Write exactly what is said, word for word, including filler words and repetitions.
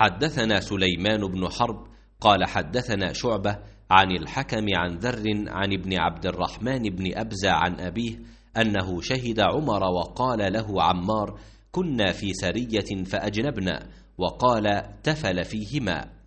حدثنا سليمان بن حرب قال حدثنا شعبة عن الحكم عن ذر عن ابن عبد الرحمن بن أبزة عن أبيه أنه شهد عمر وقال له عمار: كنا في سرية فأجنبنا، وقال: تفل فيه ماء.